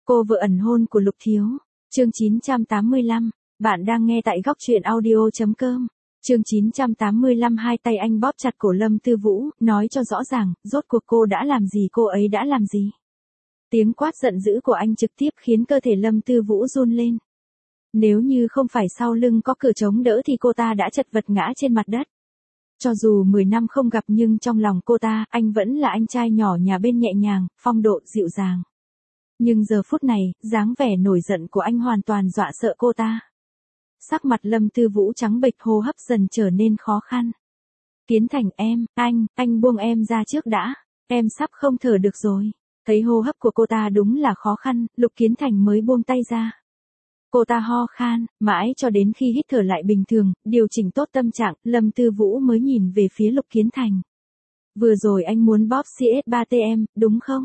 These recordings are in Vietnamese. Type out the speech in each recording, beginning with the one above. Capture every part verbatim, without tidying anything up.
Cô vợ ẩn hôn của Lục Thiếu. Chương chín trăm tám mươi lăm. Bạn đang nghe tại góc truyện audio chấm com. Chương chín trăm tám mươi lăm. Hai tay anh bóp chặt cổ Lâm Tư Vũ, nói cho rõ ràng, rốt cuộc cô đã làm gì, cô ấy đã làm gì. Tiếng quát giận dữ của anh trực tiếp khiến cơ thể Lâm Tư Vũ run lên. Nếu như không phải sau lưng có cửa chống đỡ thì cô ta đã chật vật ngã trên mặt đất. Cho dù mười năm không gặp nhưng trong lòng cô ta, anh vẫn là anh trai nhỏ nhà bên nhẹ nhàng, phong độ dịu dàng. Nhưng giờ phút này, dáng vẻ nổi giận của anh hoàn toàn dọa sợ cô ta. Sắc mặt Lâm Tư Vũ trắng bệch, hô hấp dần trở nên khó khăn. Kiến Thành em, anh, anh buông em ra trước đã, em sắp không thở được rồi. Thấy hô hấp của cô ta đúng là khó khăn, Lục Kiến Thành mới buông tay ra. Cô ta ho khan, mãi cho đến khi hít thở lại bình thường, điều chỉnh tốt tâm trạng, Lâm Tư Vũ mới nhìn về phía Lục Kiến Thành. Vừa rồi anh muốn bóp xê ét ba tê em, đúng không?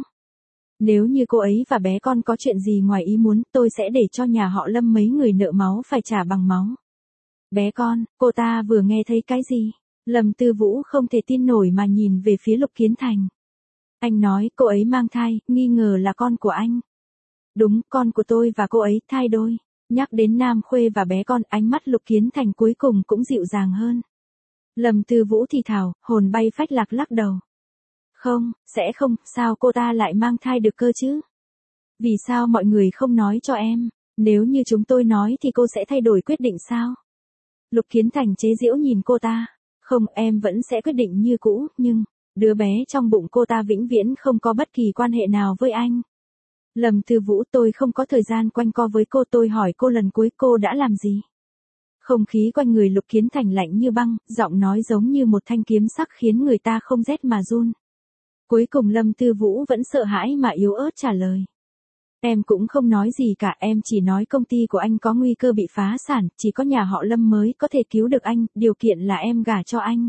Nếu như cô ấy và bé con có chuyện gì ngoài ý muốn, tôi sẽ để cho nhà họ Lâm mấy người nợ máu phải trả bằng máu. Bé con, cô ta vừa nghe thấy cái gì? Lâm Tư Vũ không thể tin nổi mà nhìn về phía Lục Kiến Thành. Anh nói cô ấy mang thai, nghi ngờ là con của anh. Đúng, con của tôi và cô ấy thai đôi. Nhắc đến Nam Khuê và bé con, ánh mắt Lục Kiến Thành cuối cùng cũng dịu dàng hơn. Lâm Tư Vũ thì thào, hồn bay phách lạc lắc đầu. Không, sẽ không, sao cô ta lại mang thai được cơ chứ? Vì sao mọi người không nói cho em? Nếu như chúng tôi nói thì cô sẽ thay đổi quyết định sao? Lục Kiến Thành chế giễu nhìn cô ta. Không, em vẫn sẽ quyết định như cũ, nhưng đứa bé trong bụng cô ta vĩnh viễn không có bất kỳ quan hệ nào với anh. Lâm Tư Vũ, tôi không có thời gian quanh co với cô, tôi hỏi cô lần cuối cô đã làm gì? Không khí quanh người Lục Kiến Thành lạnh như băng, giọng nói giống như một thanh kiếm sắc khiến người ta không rét mà run. Cuối cùng Lâm Tư Vũ vẫn sợ hãi mà yếu ớt trả lời. Em cũng không nói gì cả, em chỉ nói công ty của anh có nguy cơ bị phá sản, chỉ có nhà họ Lâm mới có thể cứu được anh, điều kiện là em gả cho anh.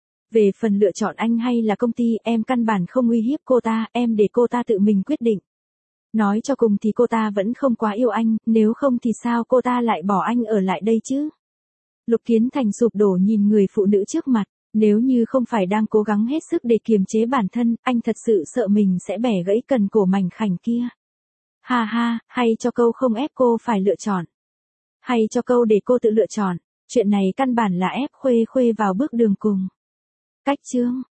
Về phần lựa chọn anh hay là công ty, em căn bản không uy hiếp cô ta, em để cô ta tự mình quyết định. Nói cho cùng thì cô ta vẫn không quá yêu anh, nếu không thì sao cô ta lại bỏ anh ở lại đây chứ? Lục Kiến Thành sụp đổ nhìn người phụ nữ trước mặt, nếu như không phải đang cố gắng hết sức để kiềm chế bản thân, anh thật sự sợ mình sẽ bẻ gãy cần cổ mảnh khảnh kia. Ha ha, hay cho câu không ép cô phải lựa chọn. Hay cho câu để cô tự lựa chọn, chuyện này căn bản là ép Khuê Khuê vào bước đường cùng. Cách chương